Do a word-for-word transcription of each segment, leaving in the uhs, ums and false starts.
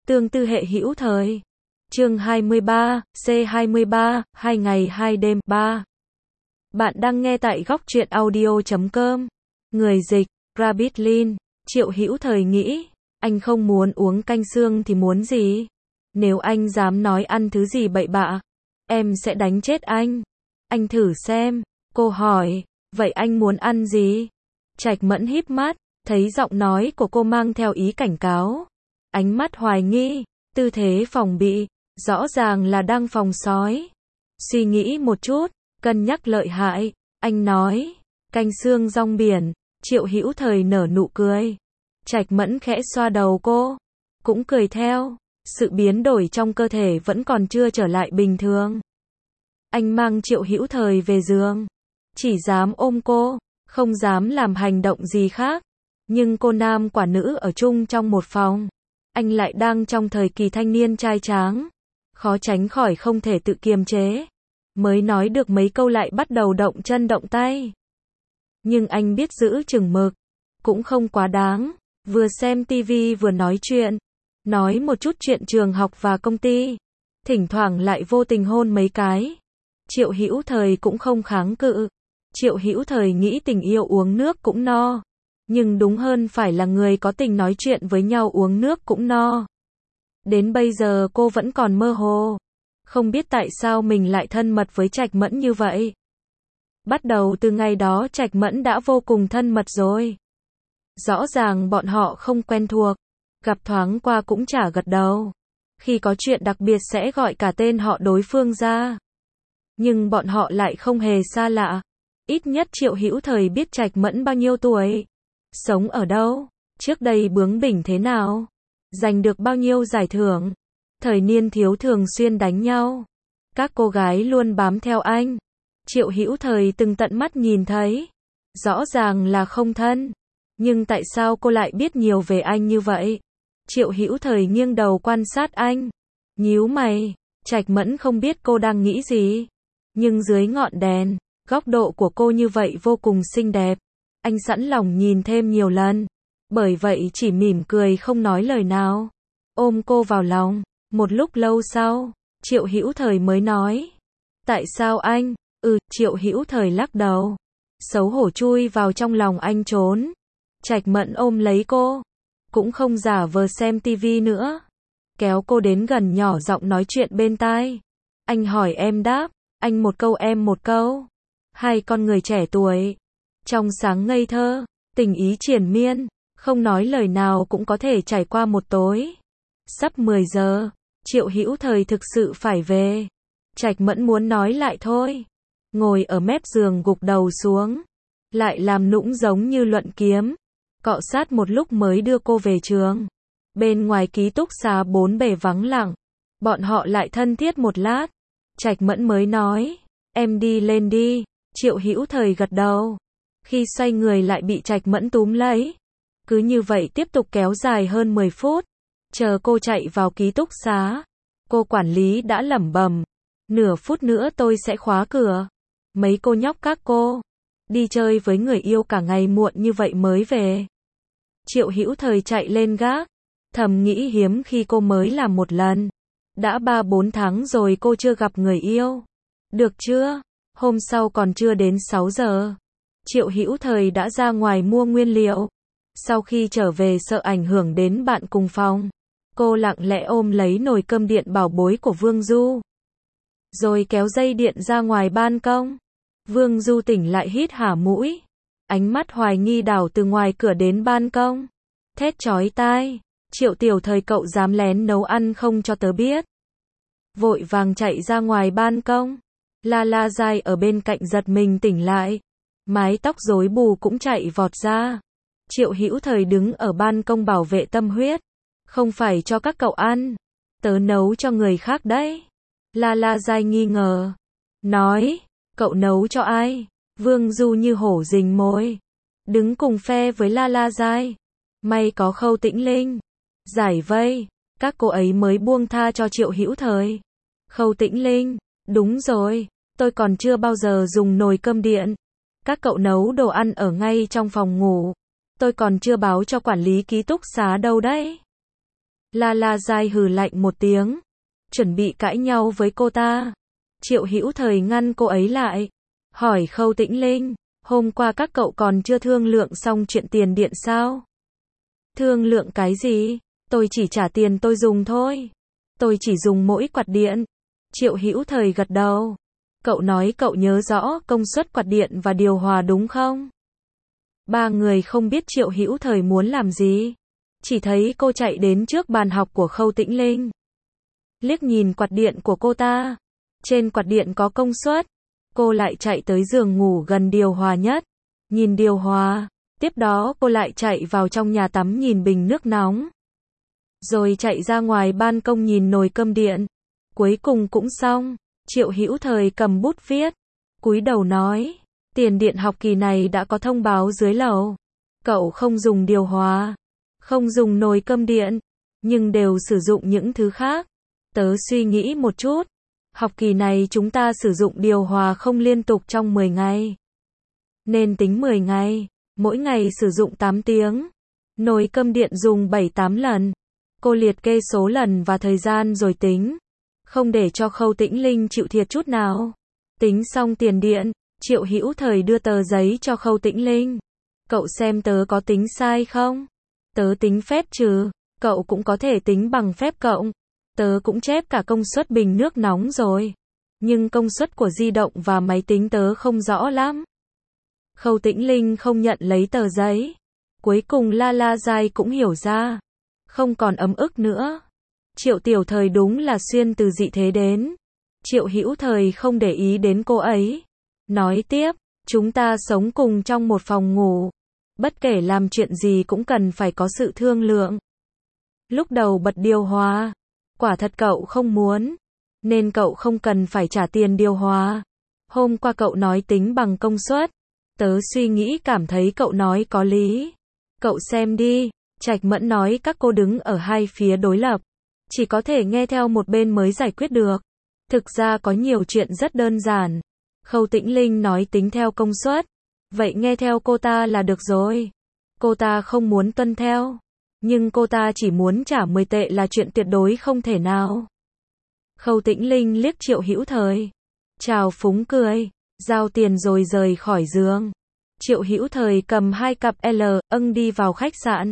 Tương tư hệ hữu thời. Chương hai mươi ba, C hai mươi ba, hai ngày hai đêm, ba. Bạn đang nghe tại góc truyện audio chấm com. Người dịch, Rabbit Lin. Triệu Hữu Thời nghĩ, anh không muốn uống canh xương thì muốn gì? Nếu anh dám nói ăn thứ gì bậy bạ, em sẽ đánh chết anh. Anh thử xem. Cô hỏi, vậy anh muốn ăn gì? Trạch Mẫn híp mắt, thấy giọng nói của cô mang theo ý cảnh cáo. Ánh mắt hoài nghi, tư thế phòng bị, rõ ràng là đang phòng sói. Suy nghĩ một chút, cân nhắc lợi hại, anh nói, canh xương rong biển. Triệu Hữu Thời nở nụ cười. Trạch Mẫn khẽ xoa đầu cô, cũng cười theo. Sự biến đổi trong cơ thể vẫn còn chưa trở lại bình thường. Anh mang Triệu Hữu Thời về giường, chỉ dám ôm cô, không dám làm hành động gì khác. Nhưng cô nam quả nữ ở chung trong một phòng, anh lại đang trong thời kỳ thanh niên trai tráng, khó tránh khỏi không thể tự kiềm chế. Mới nói được mấy câu lại bắt đầu động chân động tay. Nhưng anh biết giữ chừng mực, cũng không quá đáng. Vừa xem tivi vừa nói chuyện, nói một chút chuyện trường học và công ty, thỉnh thoảng lại vô tình hôn mấy cái. Triệu Hữu Thời cũng không kháng cự. Triệu Hữu Thời nghĩ tình yêu uống nước cũng no, nhưng đúng hơn phải là người có tình nói chuyện với nhau uống nước cũng no. Đến bây giờ cô vẫn còn mơ hồ, không biết tại sao mình lại thân mật với Trạch Mẫn như vậy. Bắt đầu từ ngày đó Trạch Mẫn đã vô cùng thân mật rồi. Rõ ràng bọn họ không quen thuộc, gặp thoáng qua cũng chả gật đầu. Khi có chuyện đặc biệt sẽ gọi cả tên họ đối phương ra. Nhưng bọn họ lại không hề xa lạ. Ít nhất Triệu Hữu Thời biết Trạch Mẫn bao nhiêu tuổi, sống ở đâu, trước đây bướng bỉnh thế nào, giành được bao nhiêu giải thưởng. Thời niên thiếu thường xuyên đánh nhau, các cô gái luôn bám theo anh. Triệu Hữu Thời từng tận mắt nhìn thấy. Rõ ràng là không thân, nhưng tại sao cô lại biết nhiều về anh như vậy? Triệu Hữu Thời nghiêng đầu quan sát anh, nhíu mày. Trạch Mẫn không biết cô đang nghĩ gì, nhưng dưới ngọn đèn, góc độ của cô như vậy vô cùng xinh đẹp. Anh sẵn lòng nhìn thêm nhiều lần, bởi vậy chỉ mỉm cười không nói lời nào, ôm cô vào lòng. Một lúc lâu sau, Triệu Hữu Thời mới nói, tại sao anh? Ừ, Triệu Hữu Thời lắc đầu, xấu hổ chui vào trong lòng anh trốn. Trạch Mẫn ôm lấy cô, cũng không giả vờ xem tivi nữa, kéo cô đến gần nhỏ giọng nói chuyện bên tai. Anh hỏi em đáp, anh một câu em một câu. Hai con người trẻ tuổi, trong sáng ngây thơ, tình ý triền miên, không nói lời nào cũng có thể trải qua một tối. Sắp mười giờ, Triệu Hữu Thời thực sự phải về. Trạch Mẫn muốn nói lại thôi, ngồi ở mép giường gục đầu xuống, lại làm nũng giống như luận kiếm, cọ sát một lúc mới đưa cô về trường. Bên ngoài ký túc xá bốn bề vắng lặng, bọn họ lại thân thiết một lát. Trạch Mẫn mới nói, em đi lên đi. Triệu Hữu Thời gật đầu. Khi xoay người lại bị Trạch Mẫn túm lấy. Cứ như vậy tiếp tục kéo dài hơn mười phút. Chờ cô chạy vào ký túc xá, cô quản lý đã lẩm bẩm, nửa phút nữa tôi sẽ khóa cửa. Mấy cô nhóc các cô đi chơi với người yêu cả ngày muộn như vậy mới về. Triệu Hữu Thời chạy lên gác, thầm nghĩ hiếm khi cô mới làm một lần. Đã ba bốn tháng rồi cô chưa gặp người yêu. Được chưa? Hôm sau còn chưa đến sáu giờ, Triệu Hữu Thời đã ra ngoài mua nguyên liệu. Sau khi trở về sợ ảnh hưởng đến bạn cùng phòng, cô lặng lẽ ôm lấy nồi cơm điện bảo bối của Vương Du, rồi kéo dây điện ra ngoài ban công. Vương Du tỉnh lại hít hà mũi, ánh mắt hoài nghi đảo từ ngoài cửa đến ban công, thét chói tai, Triệu Tiểu Thời cậu dám lén nấu ăn không cho tớ biết. Vội vàng chạy ra ngoài ban công. La La Giai ở bên cạnh giật mình tỉnh lại, mái tóc rối bù cũng chạy vọt ra. Triệu Hữu Thời đứng ở ban công bảo vệ tâm huyết, không phải cho các cậu ăn, tớ nấu cho người khác đấy. La La Giai nghi ngờ, nói, cậu nấu cho ai? Vương Du như hổ rình mồi, đứng cùng phe với La La Giai. May có Khâu Tĩnh Linh giải vây, các cô ấy mới buông tha cho Triệu Hữu Thời. Khâu Tĩnh Linh, đúng rồi, tôi còn chưa bao giờ dùng nồi cơm điện. Các cậu nấu đồ ăn ở ngay trong phòng ngủ, tôi còn chưa báo cho quản lý ký túc xá đâu đấy. La La Giai hừ lạnh một tiếng, chuẩn bị cãi nhau với cô ta. Triệu Hữu Thời ngăn cô ấy lại, hỏi Khâu Tĩnh Linh, hôm qua các cậu còn chưa thương lượng xong chuyện tiền điện sao? Thương lượng cái gì? Tôi chỉ trả tiền tôi dùng thôi. Tôi chỉ dùng mỗi quạt điện. Triệu Hữu Thời gật đầu. Cậu nói cậu nhớ rõ công suất quạt điện và điều hòa đúng không? Ba người không biết Triệu Hữu Thời muốn làm gì. Chỉ thấy cô chạy đến trước bàn học của Khâu Tĩnh Linh. Liếc nhìn quạt điện của cô ta. Trên quạt điện có công suất. Cô lại chạy tới giường ngủ gần điều hòa nhất. Nhìn điều hòa. Tiếp đó cô lại chạy vào trong nhà tắm nhìn bình nước nóng. Rồi chạy ra ngoài ban công nhìn nồi cơm điện. Cuối cùng cũng xong. Triệu Hữu Thời cầm bút viết. Cúi đầu nói. Tiền điện học kỳ này đã có thông báo dưới lầu. Cậu không dùng điều hòa. Không dùng nồi cơm điện. Nhưng đều sử dụng những thứ khác. Tớ suy nghĩ một chút. Học kỳ này chúng ta sử dụng điều hòa không liên tục trong mười ngày. Nên tính mười ngày. Mỗi ngày sử dụng tám tiếng. Nồi cơm điện dùng bảy tám lần. Cô liệt kê số lần và thời gian rồi tính. Không để cho Khâu Tĩnh Linh chịu thiệt chút nào. Tính xong tiền điện, Triệu Hữu Thời đưa tờ giấy cho Khâu Tĩnh Linh. Cậu xem tớ có tính sai không? Tớ tính phép trừ. Cậu cũng có thể tính bằng phép cộng. Tớ cũng chép cả công suất bình nước nóng rồi. Nhưng công suất của di động và máy tính tớ không rõ lắm. Khâu Tĩnh Linh không nhận lấy tờ giấy. Cuối cùng La La Giai cũng hiểu ra. Không còn ấm ức nữa. Triệu Tiểu Thời đúng là xuyên từ dị thế đến. Triệu Hữu Thời không để ý đến cô ấy. Nói tiếp, chúng ta sống cùng trong một phòng ngủ. Bất kể làm chuyện gì cũng cần phải có sự thương lượng. Lúc đầu bật điều hòa. Quả thật cậu không muốn. Nên cậu không cần phải trả tiền điều hòa. Hôm qua cậu nói tính bằng công suất. Tớ suy nghĩ cảm thấy cậu nói có lý. Cậu xem đi. Trạch Mẫn nói các cô đứng ở hai phía đối lập. Chỉ có thể nghe theo một bên mới giải quyết được. Thực ra có nhiều chuyện rất đơn giản. Khâu Tĩnh Linh nói tính theo công suất. Vậy nghe theo cô ta là được rồi. Cô ta không muốn tuân theo. Nhưng cô ta chỉ muốn trả mười tệ là chuyện tuyệt đối không thể nào. Khâu Tĩnh Linh liếc Triệu Hữu Thời. Chào phúng cười. Giao tiền rồi rời khỏi giường. Triệu Hữu Thời cầm hai cặp L, âng đi vào khách sạn.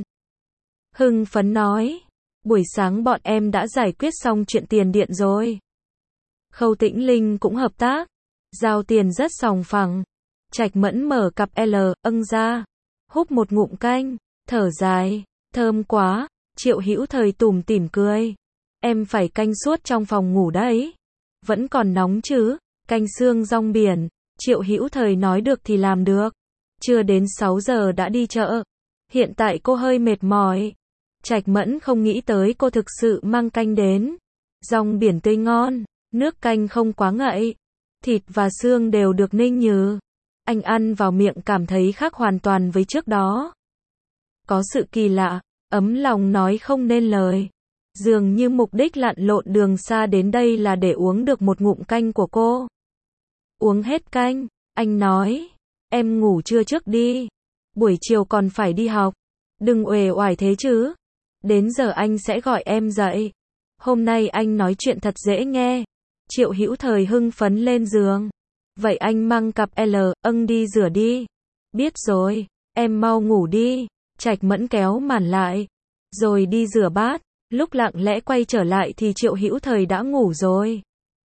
Hưng phấn nói. Buổi sáng bọn em đã giải quyết xong chuyện tiền điện rồi. Khâu Tĩnh Linh cũng hợp tác. Giao tiền rất sòng phẳng. Trạch Mẫn mở cặp L, âng ra. Húp một ngụm canh. Thở dài. Thơm quá. Triệu Hữu Thời tủm tỉm cười. Em phải canh suốt trong phòng ngủ đấy. Vẫn còn nóng chứ. Canh xương rong biển. Triệu Hữu Thời nói được thì làm được. Chưa đến sáu giờ đã đi chợ. Hiện tại cô hơi mệt mỏi. Trạch Mẫn không nghĩ tới cô thực sự mang canh đến. Rong biển tươi ngon. Nước canh không quá ngậy. Thịt và xương đều được ninh nhừ. Anh ăn vào miệng cảm thấy khác hoàn toàn với trước đó. Có sự kỳ lạ. Ấm lòng nói không nên lời. Dường như mục đích lặn lội đường xa đến đây là để uống được một ngụm canh của cô. Uống hết canh, anh nói. Em ngủ trưa trước đi. Buổi chiều còn phải đi học. Đừng uể oải thế chứ. Đến giờ anh sẽ gọi em dậy. Hôm nay anh nói chuyện thật dễ nghe. Triệu Hữu Thời hưng phấn lên giường. Vậy anh mang cặp L, âng đi rửa đi. Biết rồi, em mau ngủ đi. Trạch Mẫn kéo màn lại. Rồi đi rửa bát. Lúc lặng lẽ quay trở lại thì Triệu Hữu Thời đã ngủ rồi.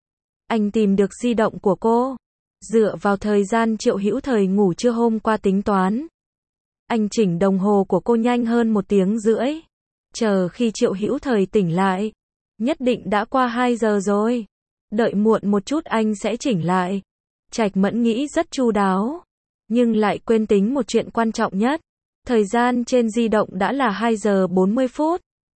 Anh tìm được di động của cô. Dựa vào thời gian Triệu Hữu Thời ngủ trưa hôm qua tính toán. Anh chỉnh đồng hồ của cô nhanh hơn một tiếng rưỡi. Chờ khi Triệu Hữu Thời tỉnh lại. Nhất định đã qua hai giờ rồi. Đợi muộn một chút anh sẽ chỉnh lại. Trạch Mẫn nghĩ rất chu đáo. Nhưng lại quên tính một chuyện quan trọng nhất. Thời gian trên di động đã là hai giờ bốn mươi phút.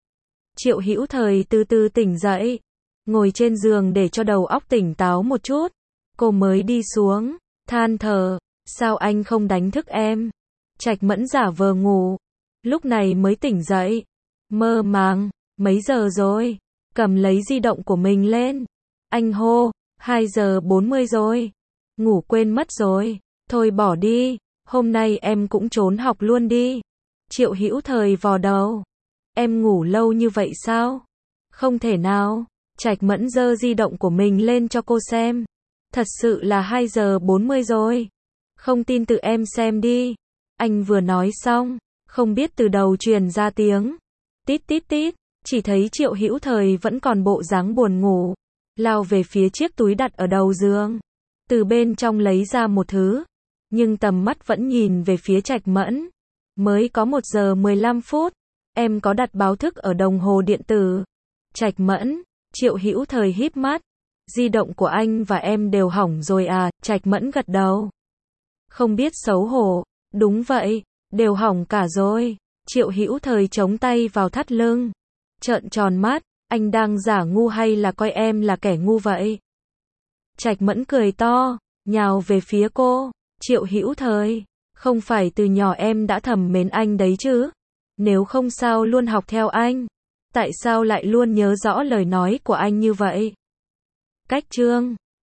Triệu Hữu Thời từ từ tỉnh dậy. Ngồi trên giường để cho đầu óc tỉnh táo một chút. Cô mới đi xuống. Than thở. Sao anh không đánh thức em? Trạch Mẫn giả vờ ngủ. Lúc này mới tỉnh dậy. Mơ màng. Mấy giờ rồi? Cầm lấy di động của mình lên. Anh hô. hai giờ bốn mươi rồi. Ngủ quên mất rồi. Thôi bỏ đi. Hôm nay em cũng trốn học luôn đi. Triệu Hữu Thời vò đầu. em ngủ lâu như vậy sao? Không thể nào. Trạch Mẫn giơ di động của mình lên cho cô xem. Thật sự là hai giờ bốn mươi rồi. Không tin tự em xem đi. Anh vừa nói xong, không biết từ đầu truyền ra tiếng tít tít tít, chỉ thấy Triệu Hữu Thời vẫn còn bộ dáng buồn ngủ, lao về phía chiếc túi đặt ở đầu giường, từ bên trong lấy ra một thứ, nhưng tầm mắt vẫn nhìn về phía Trạch Mẫn. Mới có một giờ mười lăm phút, em có đặt báo thức ở đồng hồ điện tử. Trạch Mẫn, Triệu Hữu Thời híp mắt, di động của anh và em đều hỏng rồi à? Trạch Mẫn gật đầu. Không biết xấu hổ, đúng vậy, đều hỏng cả rồi. Triệu Hữu Thời chống tay vào thắt lưng, trợn tròn mắt, anh đang giả ngu hay là coi em là kẻ ngu vậy? Trạch Mẫn cười to, nhào về phía cô. Triệu Hữu Thời, không phải từ nhỏ em đã thầm mến anh đấy chứ? Nếu không sao luôn học theo anh? Tại sao lại luôn nhớ rõ lời nói của anh như vậy? Cách chương